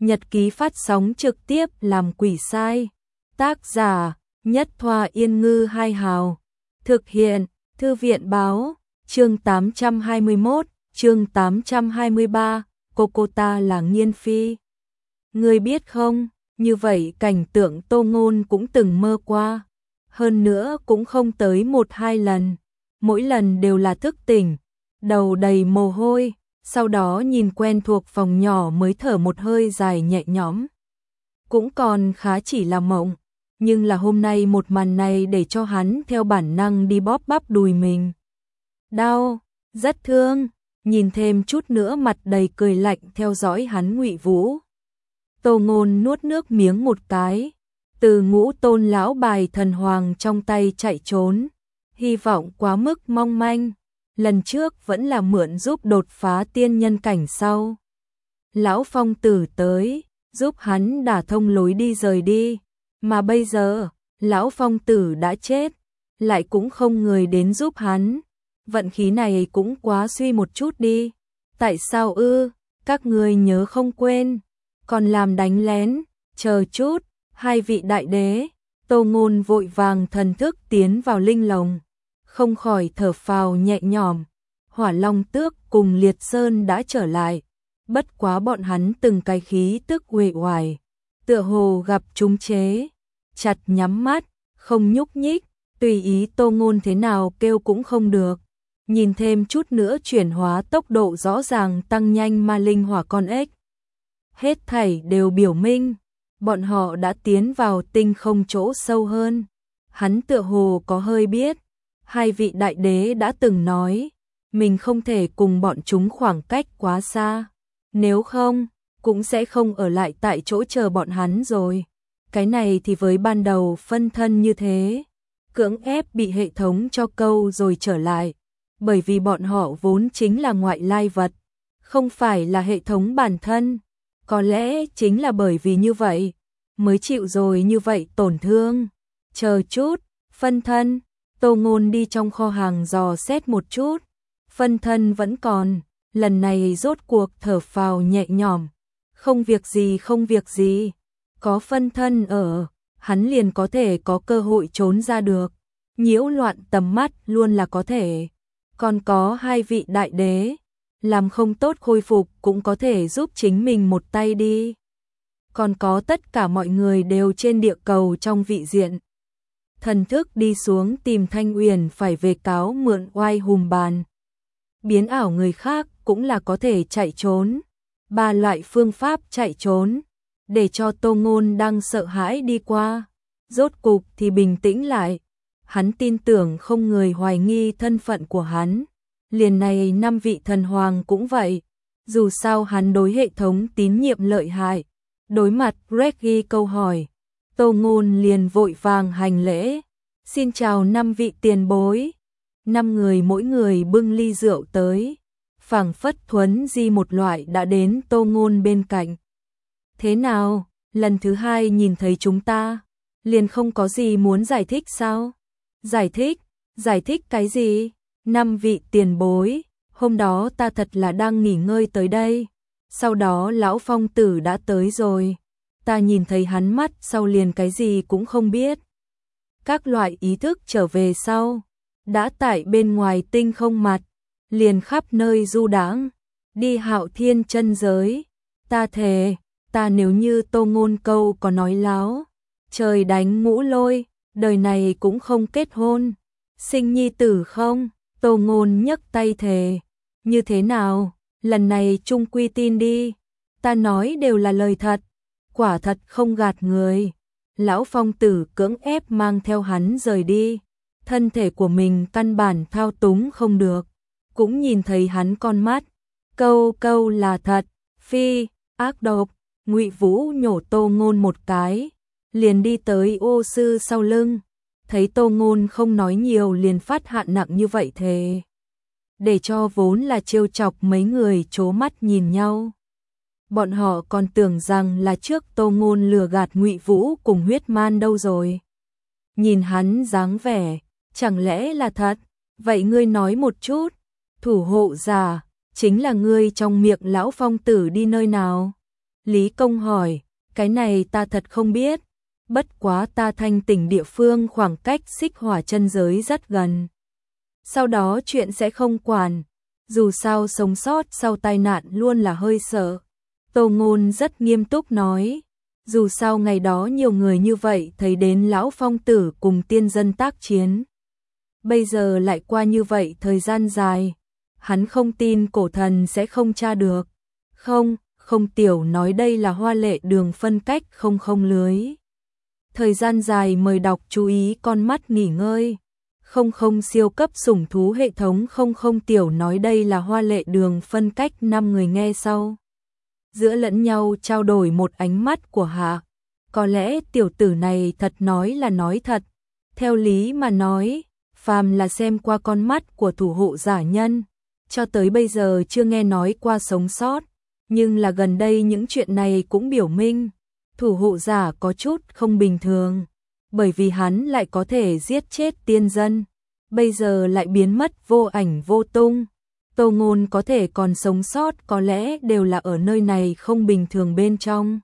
nhật ký phát sóng trực tiếp làm quỷ sai. Tác giả Nhất Thoa Yên Ngư Hai Hào. Thực hiện Thư viện Báo. Chương 821, chương 823, Cocota là nghiên phi. Ngươi biết không, như vậy cảnh tượng Tô Ngôn cũng từng mơ qua. Hơn nữa cũng không tới 1-2 lần. Mỗi lần đều là thức tỉnh, đầu đầy mồ hôi, sau đó nhìn quen thuộc phòng nhỏ mới thở một hơi dài nhẹ nhõm. Cũng còn khá chỉ là mộng, nhưng là hôm nay một màn này để cho hắn theo bản năng đi bóp bắp đùi mình. Đau, rất thương, nhìn thêm chút nữa mặt đầy cười lạnh theo dõi hắn Ngụy Vũ. Tô Ngôn nuốt nước miếng một cái, từ Ngũ Tôn lão bài thần hoàng trong tay chạy trốn, hy vọng quá mức mong manh, lần trước vẫn là mượn giúp đột phá tiên nhân cảnh sau. Lão Phong Tử tới, giúp hắn đả thông lối đi rời đi, mà bây giờ, lão Phong Tử đã chết, lại cũng không người đến giúp hắn. Vận khí này cũng quá suy một chút đi. Tại sao ư? Các người nhớ không quên, còn làm đánh lén, chờ chút, hai vị đại đế. Tô Ngôn vội vàng thần thức tiến vào linh lồng, không khỏi thở phào nhẹ nhõm. Hỏa Long Tước cùng Liệt Sơn đã trở lại, bất quá bọn hắn từng cái khí tức uể oải, tựa hồ gặp trúng chế, chặt nhắm mắt, không nhúc nhích, tùy ý Tô Ngôn thế nào kêu cũng không được. Nhìn thêm chút nữa chuyển hóa tốc độ rõ ràng tăng nhanh ma linh hỏa con ếch. Hết thảy đều biểu minh, bọn họ đã tiến vào tinh không chỗ sâu hơn. Hắn tựa hồ có hơi biết, hai vị đại đế đã từng nói, mình không thể cùng bọn chúng khoảng cách quá xa. Nếu không, cũng sẽ không ở lại tại chỗ chờ bọn hắn rồi. Cái này thì với ban đầu phân thân như thế, cưỡng ép bị hệ thống cho câu rồi trở lại. Bởi vì bọn họ vốn chính là ngoại lai vật, không phải là hệ thống bản thân. Có lẽ chính là bởi vì như vậy, mới chịu rồi như vậy tổn thương. Chờ chút, phân thân, Tô Ngôn đi trong kho hàng dò xét một chút. Phân thân vẫn còn, lần này rốt cuộc thở phào nhẹ nhõm. Không việc gì không việc gì, có phân thân ở, hắn liền có thể có cơ hội trốn ra được. Nhiễu loạn tầm mắt luôn là có thể. Còn có hai vị đại đế, làm không tốt khôi phục cũng có thể giúp chính mình một tay đi. Còn có tất cả mọi người đều trên địa cầu trong vị diện. Thần thức đi xuống tìm Thanh Uyển phải về cáo mượn oai hùm bàn. Biến ảo người khác cũng là có thể chạy trốn. 3 loại phương pháp chạy trốn, để cho Tô Ngôn đang sợ hãi đi qua. Rốt cục thì bình tĩnh lại. Hắn tin tưởng không người hoài nghi thân phận của hắn. Liền này 5 vị thần hoàng cũng vậy. Dù sao hắn đối hệ thống tín nhiệm lợi hại. Đối mặt Reggie câu hỏi, Tô Ngôn liền vội vàng hành lễ. Xin chào 5 vị tiền bối. 5 người mỗi người bưng ly rượu tới. Phảng phất thuấn di một loại đã đến Tô Ngôn bên cạnh. Thế nào, lần thứ 2 nhìn thấy chúng ta, liền không có gì muốn giải thích sao? Giải thích cái gì? 5 vị tiền bối, hôm đó ta thật là đang nghỉ ngơi tới đây. Sau đó lão Phong Tử đã tới rồi. Ta nhìn thấy hắn mắt sau liền cái gì cũng không biết. Các loại ý thức trở về sau, đã tại bên ngoài tinh không mặt, liền khắp nơi du đãng, đi Hạo Thiên chân giới. Ta thề, ta nếu như Tô Ngôn câu có nói láo, trời đánh ngũ lôi, đời này cũng không kết hôn. Sinh nhi tử không? Tô Ngôn nhấc tay thề. Như thế nào? Lần này chung quy tin đi. Ta nói đều là lời thật. Quả thật không gạt người. Lão Phong Tử cưỡng ép mang theo hắn rời đi. Thân thể của mình căn bản thao túng không được. Cũng nhìn thấy hắn con mắt. Câu là thật. Phi, ác độc. Ngụy Vũ nhổ Tô Ngôn một cái, liền đi tới ô sư sau lưng. Thấy Tô Ngôn không nói nhiều liền phát hạn nặng như vậy thề. Để cho vốn là trêu chọc mấy người trố mắt nhìn nhau. Bọn họ còn tưởng rằng là trước Tô Ngôn lừa gạt Ngụy Vũ cùng Huyết Man đâu rồi. Nhìn hắn dáng vẻ, chẳng lẽ là thật? Vậy ngươi nói một chút, thủ hộ giả, chính là ngươi trong miệng lão Phong Tử đi nơi nào? Lý Công hỏi, cái này ta thật không biết, bất quá ta thanh tỉnh địa phương khoảng cách Xích Hỏa chân giới rất gần. Sau đó chuyện sẽ không quản, dù sao sống sót sau tai nạn luôn là hơi sợ. Tô Ngôn rất nghiêm túc nói, dù sao ngày đó nhiều người như vậy thấy đến lão phong tử cùng tiên dân tác chiến. Bây giờ lại qua như vậy thời gian dài, hắn không tin cổ thần sẽ không tra được. Không tiểu nói đây là hoa lệ đường phân cách không lưới. Thời gian dài mời đọc chú ý con mắt nghỉ ngơi. Không siêu cấp sủng thú hệ thống không tiểu nói đây là hoa lệ đường phân cách 5 người nghe sau. Giữa lẫn nhau trao đổi một ánh mắt của Hạ. Có lẽ tiểu tử này thật nói là nói thật. Theo lý mà nói, phàm là xem qua con mắt của thủ hộ giả nhân, cho tới bây giờ chưa nghe nói qua sống sót. Nhưng là gần đây những chuyện này cũng biểu minh, thủ hộ giả có chút không bình thường. Bởi vì hắn lại có thể giết chết tiên dân, bây giờ lại biến mất vô ảnh vô tung. Tô Ngôn có thể còn sống sót có lẽ đều là ở nơi này không bình thường bên trong.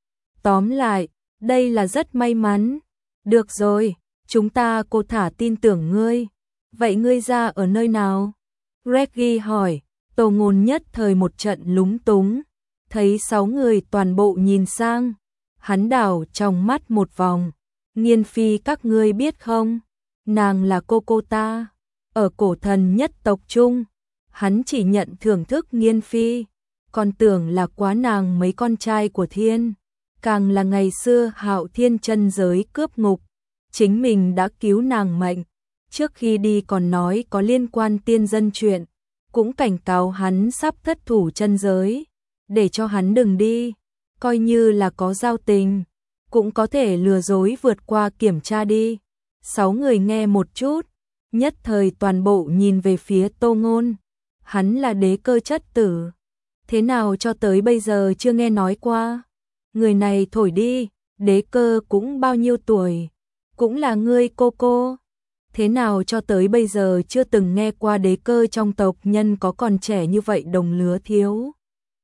Tóm lại, đây là rất may mắn. Được rồi, chúng ta cô thả tin tưởng ngươi. Vậy ngươi ra ở nơi nào? Reggie hỏi. Tô Ngôn nhất thời một trận lúng túng. Thấy 6 người toàn bộ nhìn sang. Hắn đảo trong mắt một vòng. Nghiên phi các ngươi biết không? Nàng là cô ta. Ở cổ thần nhất tộc trung, hắn chỉ nhận thưởng thức Nghiên phi. Còn tưởng là quá nàng mấy con trai của thiên. Càng là ngày xưa Hạo Thiên chân giới cướp ngục. Chính mình đã cứu nàng mệnh. Trước khi đi còn nói có liên quan tiên dân chuyện. Cũng cảnh cáo hắn sắp thất thủ chân giới. Để cho hắn đừng đi. Coi như là có giao tình. Cũng có thể lừa dối vượt qua kiểm tra đi. 6 người nghe một chút. Nhất thời toàn bộ nhìn về phía Tô Ngôn. Hắn là đế cơ chất tử. Thế nào cho tới bây giờ chưa nghe nói qua. Người này thổi đi. Đế cơ cũng bao nhiêu tuổi. Cũng là ngươi cô. Thế nào cho tới bây giờ chưa từng nghe qua đế cơ trong tộc nhân có còn trẻ như vậy đồng lứa thiếu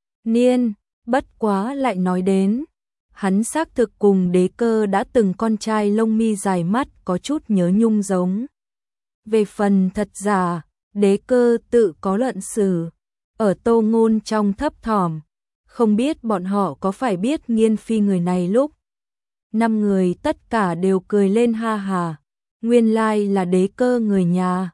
niên. Bất quá lại nói đến, hắn xác thực cùng đế cơ đã từng con trai lông mi dài mắt có chút nhớ nhung giống. Về phần thật giả, đế cơ tự có luận xử. Ở Tô Ngôn trong thấp thỏm, không biết bọn họ có phải biết Nghiên phi người này lúc. 5 người tất cả đều cười lên ha hà. Nguyên lai là đế cơ người nhà.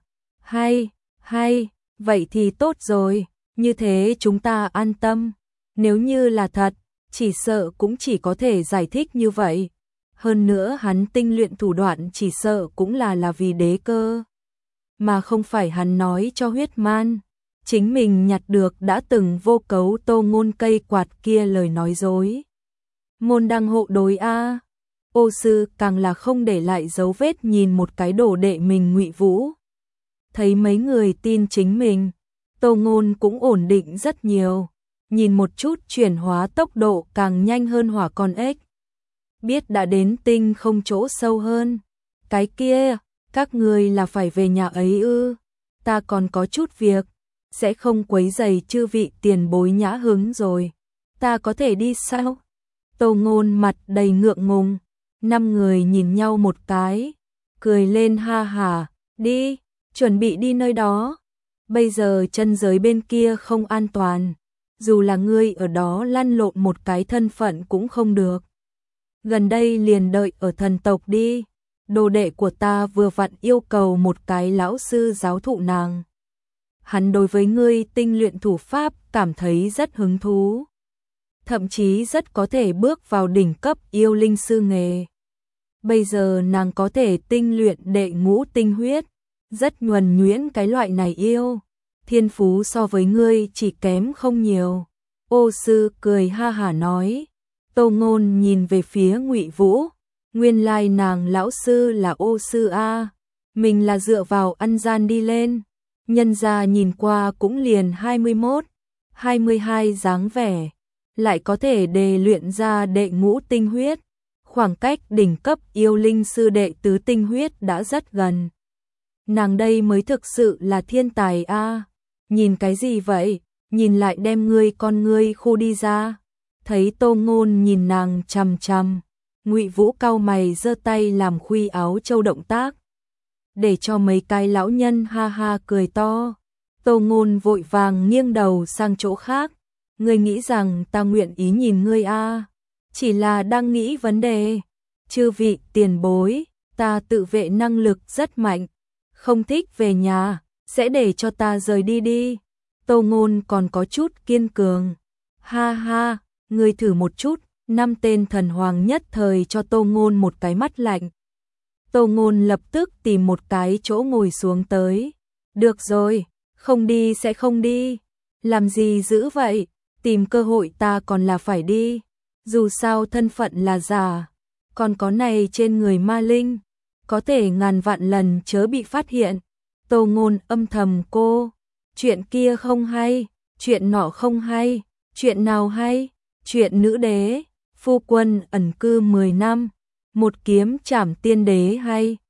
Hay, vậy thì tốt rồi, như thế chúng ta an tâm. Nếu như là thật, chỉ sợ cũng chỉ có thể giải thích như vậy. Hơn nữa hắn tinh luyện thủ đoạn chỉ sợ cũng là vì đế cơ. Mà không phải hắn nói cho huyết man. Chính mình nhặt được đã từng vô cấu Tô Ngôn cây quạt kia lời nói dối. Môn đăng hộ đối a. Ô sư càng là không để lại dấu vết nhìn một cái đồ đệ mình Ngụy Vũ. Thấy mấy người tin chính mình, Tô Ngôn cũng ổn định rất nhiều. Nhìn một chút chuyển hóa tốc độ càng nhanh hơn hỏa con ếch. Biết đã đến tinh không chỗ sâu hơn. Cái kia, các người là phải về nhà ấy ư? Ta còn có chút việc, sẽ không quấy rầy chư vị tiền bối nhã hứng rồi. Ta có thể đi sao? Tô Ngôn mặt đầy ngượng ngùng. 5 người nhìn nhau một cái, cười lên ha hả, đi, chuẩn bị đi nơi đó. Bây giờ chân giới bên kia không an toàn, dù là ngươi ở đó lăn lộn một cái thân phận cũng không được. Gần đây liền đợi ở thần tộc đi, đồ đệ của ta vừa vặn yêu cầu một cái lão sư giáo thụ nàng. Hắn đối với ngươi tinh luyện thủ pháp cảm thấy rất hứng thú. Thậm chí rất có thể bước vào đỉnh cấp yêu linh sư nghề. Bây giờ nàng có thể tinh luyện đệ ngũ tinh huyết, rất nhuần nhuyễn cái loại này yêu. Thiên phú so với ngươi chỉ kém không nhiều. Ô sư cười ha hả nói. Tô Ngôn nhìn về phía Ngụy Vũ. Nguyên lai nàng lão sư là ô sư a. Mình là dựa vào ăn gian đi lên. Nhân gia nhìn qua cũng liền 21, 22 dáng vẻ. Lại có thể đề luyện ra đệ ngũ tinh huyết. Khoảng cách đỉnh cấp yêu linh sư đệ tứ tinh huyết đã rất gần. Nàng đây mới thực sự là thiên tài a. Nhìn cái gì vậy? Nhìn lại đem ngươi con ngươi khu đi ra. Thấy Tô Ngôn nhìn nàng chằm chằm, Ngụy Vũ cau mày giơ tay làm khuy áo châu động tác, để cho mấy cái lão nhân ha ha cười to. Tô Ngôn vội vàng nghiêng đầu sang chỗ khác. Ngươi nghĩ rằng ta nguyện ý nhìn ngươi a? Chỉ là đang nghĩ vấn đề. Chư vị tiền bối, ta tự vệ năng lực rất mạnh, không thích về nhà, sẽ để cho ta rời đi đi. Tô Ngôn còn có chút kiên cường. Ha ha, ngươi thử một chút. 5 tên thần hoàng nhất thời cho Tô Ngôn một cái mắt lạnh. Tô Ngôn lập tức tìm một cái chỗ ngồi xuống tới. Được rồi, không đi sẽ không đi. Làm gì dữ vậy, tìm cơ hội ta còn là phải đi. Dù sao thân phận là giả, còn có này trên người ma linh, có thể ngàn vạn lần chớ bị phát hiện. Tô Ngôn âm thầm cô, chuyện kia không hay, chuyện nọ không hay, chuyện nào hay, chuyện nữ đế, phu quân ẩn cư 10 năm, một kiếm trảm tiên đế hay.